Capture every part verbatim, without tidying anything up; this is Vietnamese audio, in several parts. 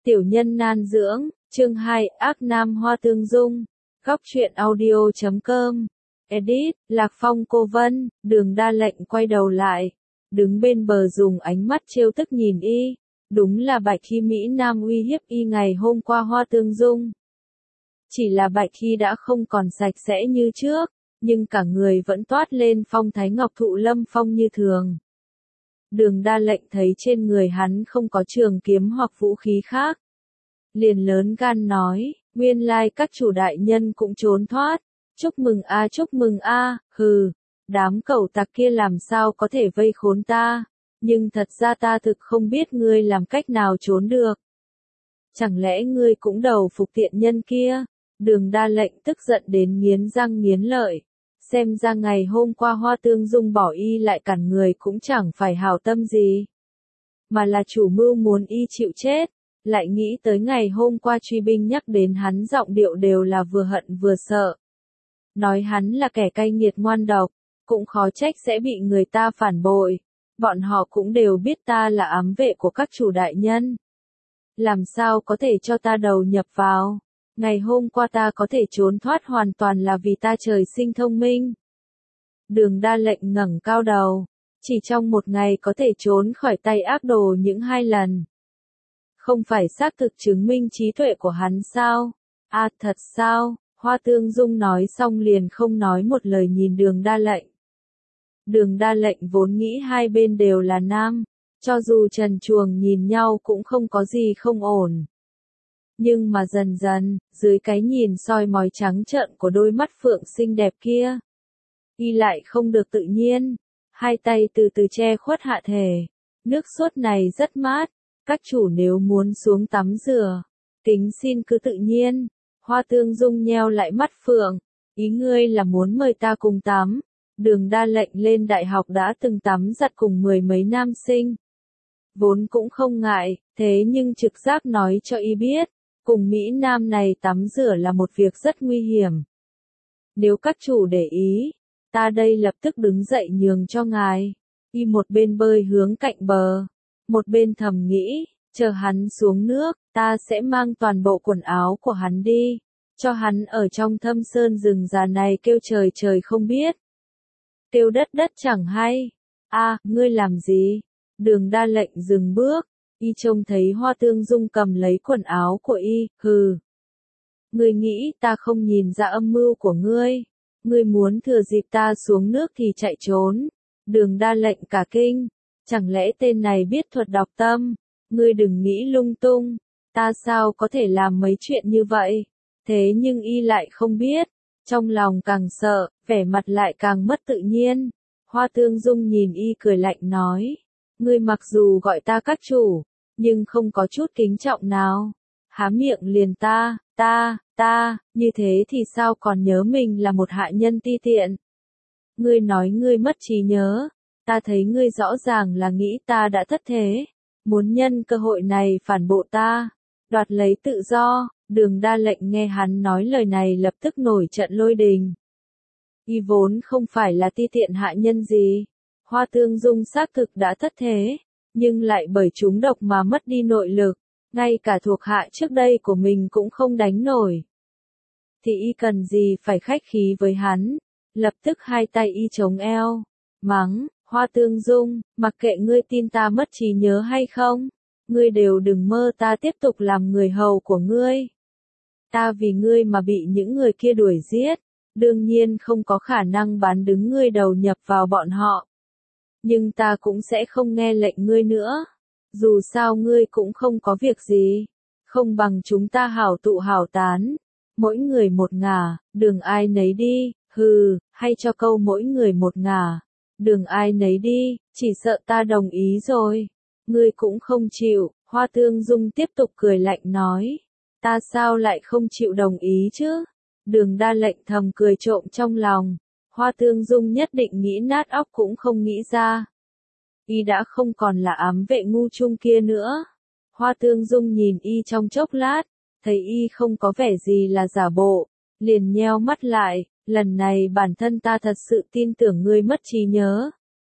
Tiểu nhân nan dưỡng, chương hai, ác nam Hoa Tương Dung, góc truyện audio chấm com, edit, Lạc Phong cô Vân, Đường Đa Lệnh quay đầu lại, đứng bên bờ dùng ánh mắt trêu tức nhìn y, đúng là Bạch Khi Mỹ Nam uy hiếp y ngày hôm qua Hoa Tương Dung. Chỉ là Bạch Khi đã không còn sạch sẽ như trước, nhưng cả người vẫn toát lên phong thái ngọc thụ lâm phong như thường. Đường Đa Lệnh thấy trên người hắn không có trường kiếm hoặc vũ khí khác. Liền lớn gan nói, nguyên lai các chủ đại nhân cũng trốn thoát, chúc mừng a chúc mừng a, hừ, đám cẩu tặc kia làm sao có thể vây khốn ta, nhưng thật ra ta thực không biết ngươi làm cách nào trốn được. Chẳng lẽ ngươi cũng đầu phục tiện nhân kia? Đường Đa Lệnh tức giận đến nghiến răng nghiến lợi. Xem ra ngày hôm qua Hoa Tương Dung bỏ y lại cản người cũng chẳng phải hảo tâm gì. Mà là chủ mưu muốn y chịu chết, lại nghĩ tới ngày hôm qua truy binh nhắc đến hắn giọng điệu đều là vừa hận vừa sợ. Nói hắn là kẻ cay nghiệt ngoan độc, cũng khó trách sẽ bị người ta phản bội. Bọn họ cũng đều biết ta là ám vệ của các chủ đại nhân. Làm sao có thể cho ta đầu nhập vào? Ngày hôm qua ta có thể trốn thoát hoàn toàn là vì ta trời sinh thông minh. Đường Đa Lệnh ngẩng cao đầu, chỉ trong một ngày có thể trốn khỏi tay ác đồ những hai lần. Không phải xác thực chứng minh trí tuệ của hắn sao? À thật sao? Hoa Tương Dung nói xong liền không nói một lời nhìn Đường Đa Lệnh. Đường Đa Lệnh vốn nghĩ hai bên đều là nam, cho dù trần truồng nhìn nhau cũng không có gì không ổn. Nhưng mà dần dần, dưới cái nhìn soi mói trắng trợn của đôi mắt phượng xinh đẹp kia, y lại không được tự nhiên, hai tay từ từ che khuất hạ thể. Nước sốt này rất mát, các chủ nếu muốn xuống tắm rửa, kính xin cứ tự nhiên. Hoa Tương Dung nheo lại mắt phượng, ý ngươi là muốn mời ta cùng tắm. Đường Đa Lệnh lên đại học đã từng tắm giặt cùng mười mấy nam sinh. Vốn cũng không ngại, thế nhưng trực giác nói cho y biết, cùng Mỹ Nam này tắm rửa là một việc rất nguy hiểm. Nếu các chủ để ý, ta đây lập tức đứng dậy nhường cho ngài. Y một bên bơi hướng cạnh bờ, một bên thầm nghĩ, chờ hắn xuống nước, ta sẽ mang toàn bộ quần áo của hắn đi, cho hắn ở trong thâm sơn rừng già này kêu trời trời không biết, kêu đất đất chẳng hay. A, ngươi làm gì? Đường Đa Lệnh dừng bước. Y trông thấy Hoa Tương Dung cầm lấy quần áo của y, hừ. Ngươi nghĩ ta không nhìn ra âm mưu của ngươi? Ngươi muốn thừa dịp ta xuống nước thì chạy trốn. Đường Đa Lệnh cả kinh. Chẳng lẽ tên này biết thuật đọc tâm? Ngươi đừng nghĩ lung tung. Ta sao có thể làm mấy chuyện như vậy? Thế nhưng y lại không biết. Trong lòng càng sợ, vẻ mặt lại càng mất tự nhiên. Hoa Tương Dung nhìn y cười lạnh nói. Ngươi mặc dù gọi ta các chủ, nhưng không có chút kính trọng nào. Há miệng liền ta, ta, ta, như thế thì sao còn nhớ mình là một hạ nhân ti tiện. Ngươi nói ngươi mất trí nhớ, ta thấy ngươi rõ ràng là nghĩ ta đã thất thế, muốn nhân cơ hội này phản bội ta, đoạt lấy tự do. Đường Đa Lệnh nghe hắn nói lời này lập tức nổi trận lôi đình. Y vốn không phải là ti tiện hạ nhân gì. Hoa Tương Dung xác thực đã thất thế, nhưng lại bởi trúng độc mà mất đi nội lực, ngay cả thuộc hạ trước đây của mình cũng không đánh nổi. Thì y cần gì phải khách khí với hắn, lập tức hai tay y chống eo, mắng, Hoa Tương Dung, mặc kệ ngươi tin ta mất trí nhớ hay không, ngươi đều đừng mơ ta tiếp tục làm người hầu của ngươi. Ta vì ngươi mà bị những người kia đuổi giết, đương nhiên không có khả năng bán đứng ngươi đầu nhập vào bọn họ. Nhưng ta cũng sẽ không nghe lệnh ngươi nữa. Dù sao ngươi cũng không có việc gì. Không bằng chúng ta hảo tụ hảo tán. Mỗi người một ngả, đường ai nấy đi, hừ, hay cho câu mỗi người một ngả. Đường ai nấy đi, chỉ sợ ta đồng ý rồi. Ngươi cũng không chịu, Hoa Tương Dung tiếp tục cười lạnh nói. Ta sao lại không chịu đồng ý chứ? Đường Đa Lệnh thầm cười trộm trong lòng. Hoa Tương Dung nhất định nghĩ nát óc cũng không nghĩ ra. Y đã không còn là ám vệ ngu chung kia nữa. Hoa Tương Dung nhìn y trong chốc lát, thấy y không có vẻ gì là giả bộ, liền nheo mắt lại, lần này bản thân ta thật sự tin tưởng ngươi mất trí nhớ.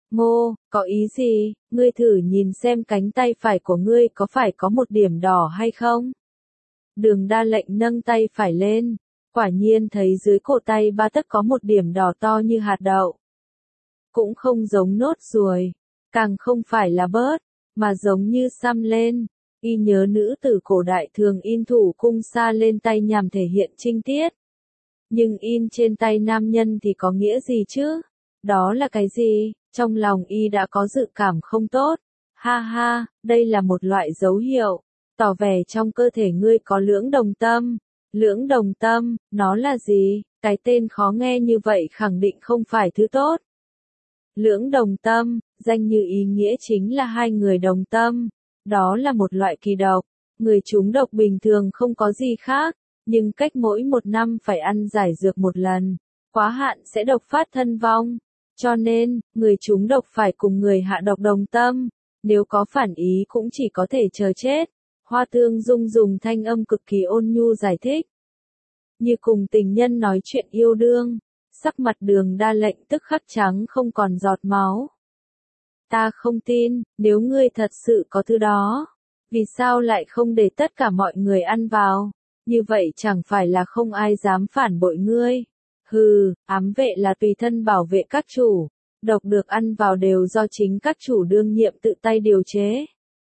Ngô, có ý gì, ngươi thử nhìn xem cánh tay phải của ngươi có phải có một điểm đỏ hay không? Đường Đa Lệnh nâng tay phải lên, quả nhiên thấy dưới cổ tay ba tấc có một điểm đỏ to như hạt đậu. Cũng không giống nốt ruồi, càng không phải là bớt, mà giống như xăm lên. Y nhớ nữ tử cổ đại thường in thủ cung sa lên tay nhằm thể hiện trinh tiết. Nhưng in trên tay nam nhân thì có nghĩa gì chứ? Đó là cái gì? Trong lòng y đã có dự cảm không tốt. Ha ha, đây là một loại dấu hiệu, tỏ vẻ trong cơ thể ngươi có lưỡng đồng tâm. Lưỡng đồng tâm, nó là gì? Cái tên khó nghe như vậy khẳng định không phải thứ tốt. Lưỡng đồng tâm, danh như ý nghĩa chính là hai người đồng tâm. Đó là một loại kỳ độc. Người trúng độc bình thường không có gì khác, nhưng cách mỗi một năm phải ăn giải dược một lần. Quá hạn sẽ độc phát thân vong. Cho nên, người trúng độc phải cùng người hạ độc đồng tâm. Nếu có phản ý cũng chỉ có thể chờ chết. Hoa Tương Dung dùng thanh âm cực kỳ ôn nhu giải thích. Như cùng tình nhân nói chuyện yêu đương. Sắc mặt Đường Đa Lệnh tức khắc trắng không còn giọt máu. Ta không tin, nếu ngươi thật sự có thứ đó, vì sao lại không để tất cả mọi người ăn vào? Như vậy chẳng phải là không ai dám phản bội ngươi. Hừ, ám vệ là tùy thân bảo vệ các chủ, độc được ăn vào đều do chính các chủ đương nhiệm tự tay điều chế.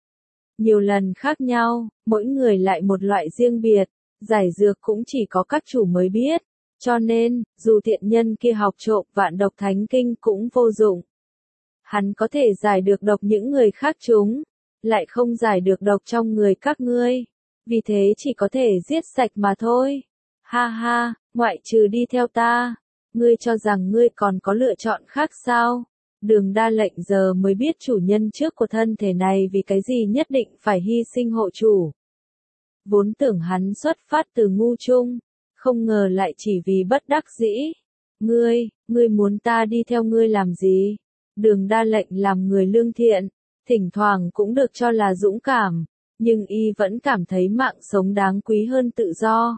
Nhiều lần khác nhau, mỗi người lại một loại riêng biệt, giải dược cũng chỉ có các chủ mới biết. Cho nên, dù thiện nhân kia học trộm vạn độc thánh kinh cũng vô dụng. Hắn có thể giải được độc những người khác chúng, lại không giải được độc trong người các ngươi. Vì thế chỉ có thể giết sạch mà thôi. Ha ha, ngoại trừ đi theo ta, ngươi cho rằng ngươi còn có lựa chọn khác sao? Đường Đa Lệnh giờ mới biết chủ nhân trước của thân thể này vì cái gì nhất định phải hy sinh hộ chủ. Vốn tưởng hắn xuất phát từ ngu trung, không ngờ lại chỉ vì bất đắc dĩ. Ngươi, ngươi muốn ta đi theo ngươi làm gì? Đường Đa Lệnh làm người lương thiện, thỉnh thoảng cũng được cho là dũng cảm, nhưng y vẫn cảm thấy mạng sống đáng quý hơn tự do.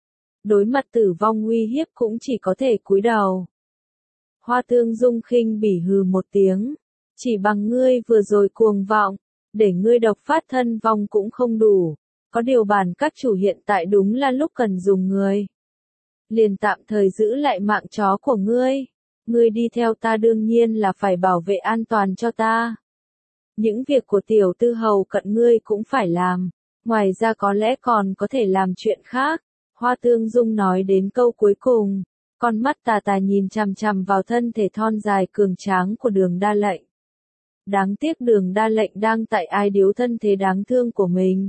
Đối mặt tử vong uy hiếp cũng chỉ có thể cúi đầu. Hoa Tương Dung khinh bỉ hừ một tiếng, chỉ bằng ngươi vừa rồi cuồng vọng, để ngươi độc phát thân vong cũng không đủ, có điều bản các chủ hiện tại đúng là lúc cần dùng người. Liền tạm thời giữ lại mạng chó của ngươi. Ngươi đi theo ta đương nhiên là phải bảo vệ an toàn cho ta. Những việc của tiểu tư hầu cận ngươi cũng phải làm, ngoài ra có lẽ còn có thể làm chuyện khác. Hoa Tương Dung nói đến câu cuối cùng, con mắt tà tà nhìn chằm chằm vào thân thể thon dài cường tráng của Đường Đa Lệnh. Đáng tiếc Đường Đa Lệnh đang tại ai điếu thân thế đáng thương của mình.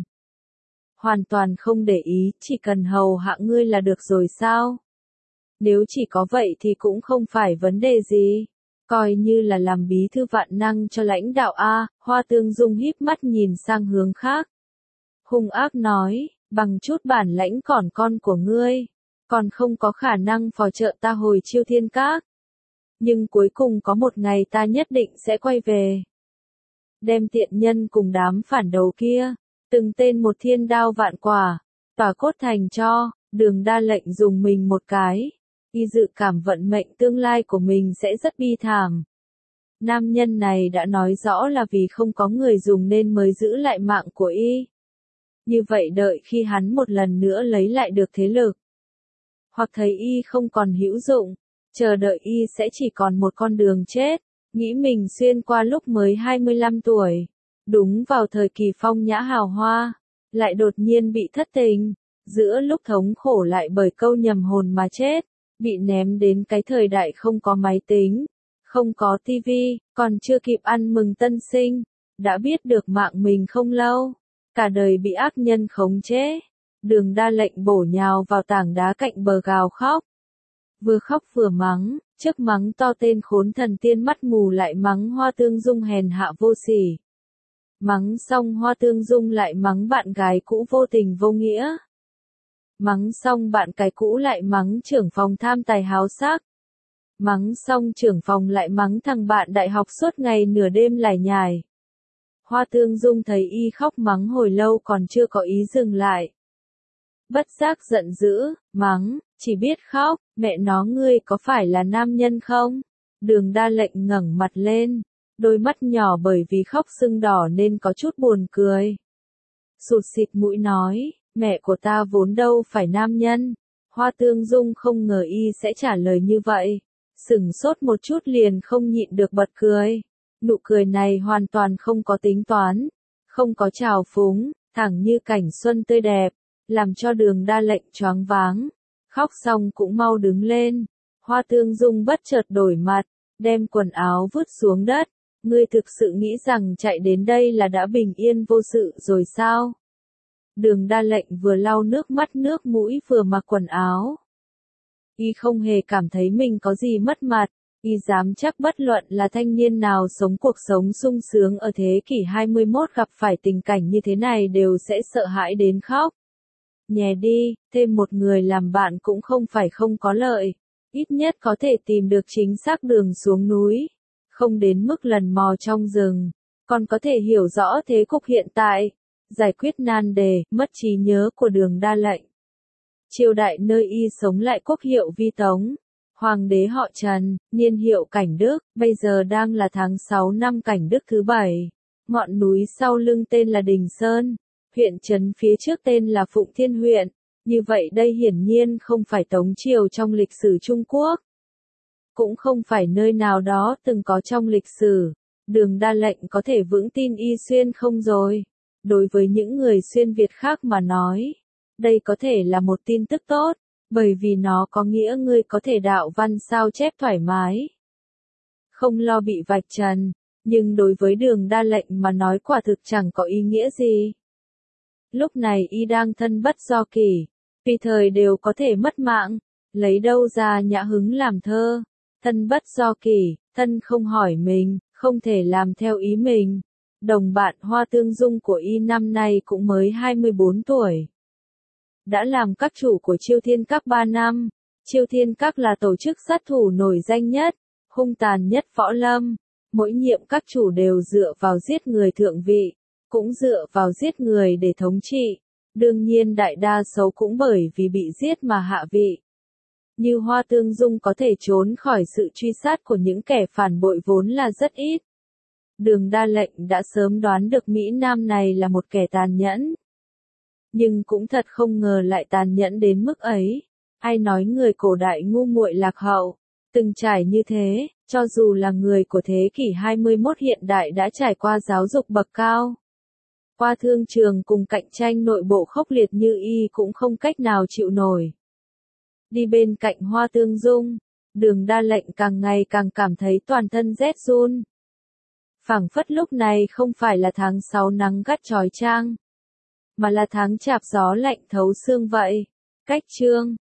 Hoàn toàn không để ý, chỉ cần hầu hạ ngươi là được rồi sao? Nếu chỉ có vậy thì cũng không phải vấn đề gì. Coi như là làm bí thư vạn năng cho lãnh đạo A. Hoa Tương Dung híp mắt nhìn sang hướng khác. Hung ác nói, bằng chút bản lãnh còn con của ngươi, còn không có khả năng phò trợ ta hồi Chiêu Thiên Các. Nhưng cuối cùng có một ngày ta nhất định sẽ quay về. Đem tiện nhân cùng đám phản đầu kia, từng tên một thiên đao vạn quả, tỏa cốt thành cho. Đường Đa Lệnh dùng mình một cái. Y dự cảm vận mệnh tương lai của mình sẽ rất bi thảm. Nam nhân này đã nói rõ là vì không có người dùng nên mới giữ lại mạng của y. Như vậy đợi khi hắn một lần nữa lấy lại được thế lực, hoặc thấy y không còn hữu dụng, chờ đợi y sẽ chỉ còn một con đường chết. Nghĩ mình xuyên qua lúc mới hai mươi lăm tuổi, đúng vào thời kỳ phong nhã hào hoa, lại đột nhiên bị thất tình, giữa lúc thống khổ lại bởi câu nhầm hồn mà chết. Bị ném đến cái thời đại không có máy tính, không có tivi, còn chưa kịp ăn mừng tân sinh, đã biết được mạng mình không lâu, cả đời bị ác nhân khống chế. Đường Đa Lệnh bổ nhào vào tảng đá cạnh bờ gào khóc. Vừa khóc vừa mắng, trước mắng to tên khốn thần tiên mắt mù lại mắng Hoa Tương Dung hèn hạ vô sỉ. Mắng xong Hoa Tương Dung lại mắng bạn gái cũ vô tình vô nghĩa. Mắng xong bạn cái cũ lại mắng trưởng phòng tham tài háo sắc. Mắng xong trưởng phòng lại mắng thằng bạn đại học suốt ngày nửa đêm lải nhải. Hoa Tương Dung thấy y khóc mắng hồi lâu còn chưa có ý dừng lại. Bất giác giận dữ, mắng, chỉ biết khóc, mẹ nó ngươi có phải là nam nhân không? Đường Đa Lệnh ngẩng mặt lên, đôi mắt nhỏ bởi vì khóc sưng đỏ nên có chút buồn cười. Sụt xịt mũi nói, mẹ của ta vốn đâu phải nam nhân. Hoa Tương Dung không ngờ y sẽ trả lời như vậy. Sửng sốt một chút liền không nhịn được bật cười. Nụ cười này hoàn toàn không có tính toán, không có trào phúng, thẳng như cảnh xuân tươi đẹp, làm cho Đường Đa Lệnh choáng váng. Khóc xong cũng mau đứng lên. Hoa Tương Dung bất chợt đổi mặt, đem quần áo vứt xuống đất. Ngươi thực sự nghĩ rằng chạy đến đây là đã bình yên vô sự rồi sao? Đường Đa Lệnh vừa lau nước mắt nước mũi vừa mặc quần áo. Y không hề cảm thấy mình có gì mất mặt, y dám chắc bất luận là thanh niên nào sống cuộc sống sung sướng ở thế kỷ hai mươi mốt gặp phải tình cảnh như thế này đều sẽ sợ hãi đến khóc. Nhè đi, thêm một người làm bạn cũng không phải không có lợi, ít nhất có thể tìm được chính xác đường xuống núi, không đến mức lần mò trong rừng, còn có thể hiểu rõ thế cục hiện tại, giải quyết nan đề, mất trí nhớ của Đường Đa Lệnh. Triều đại nơi y sống lại quốc hiệu Vi Tống, hoàng đế họ Trần, niên hiệu Cảnh Đức, bây giờ đang là tháng sáu năm Cảnh Đức thứ bảy. Ngọn núi sau lưng tên là Đình Sơn, huyện trấn phía trước tên là Phụng Thiên huyện, như vậy đây hiển nhiên không phải Tống Triều trong lịch sử Trung Quốc. Cũng không phải nơi nào đó từng có trong lịch sử, Đường Đa Lệnh có thể vững tin y xuyên không rồi. Đối với những người xuyên Việt khác mà nói, đây có thể là một tin tức tốt, bởi vì nó có nghĩa ngươi có thể đạo văn sao chép thoải mái. Không lo bị vạch trần, nhưng đối với Đường Đa Lệnh mà nói quả thực chẳng có ý nghĩa gì. Lúc này y đang thân bất do kỷ, tùy thời đều có thể mất mạng, lấy đâu ra nhã hứng làm thơ. Thân bất do kỷ, thân không hỏi mình, không thể làm theo ý mình. Đồng bạn Hoa Tương Dung của y năm nay cũng mới hai mươi bốn tuổi. Đã làm các chủ của Chiêu Thiên Các ba năm. Chiêu Thiên Các là tổ chức sát thủ nổi danh nhất, hung tàn nhất võ lâm. Mỗi nhiệm các chủ đều dựa vào giết người thượng vị, cũng dựa vào giết người để thống trị. Đương nhiên đại đa số cũng bởi vì bị giết mà hạ vị. Như Hoa Tương Dung có thể trốn khỏi sự truy sát của những kẻ phản bội vốn là rất ít. Đường Đa Lệnh đã sớm đoán được Mỹ Nam này là một kẻ tàn nhẫn. Nhưng cũng thật không ngờ lại tàn nhẫn đến mức ấy. Ai nói người cổ đại ngu muội lạc hậu, từng trải như thế, cho dù là người của thế kỷ hai mươi mốt hiện đại đã trải qua giáo dục bậc cao. Qua thương trường cùng cạnh tranh nội bộ khốc liệt như y cũng không cách nào chịu nổi. Đi bên cạnh Hoa Tương Dung, Đường Đa Lệnh càng ngày càng cảm thấy toàn thân rét run. Phảng phất lúc này không phải là tháng sáu nắng gắt chói chang, mà là tháng chạp gió lạnh thấu xương vậy. Cách chương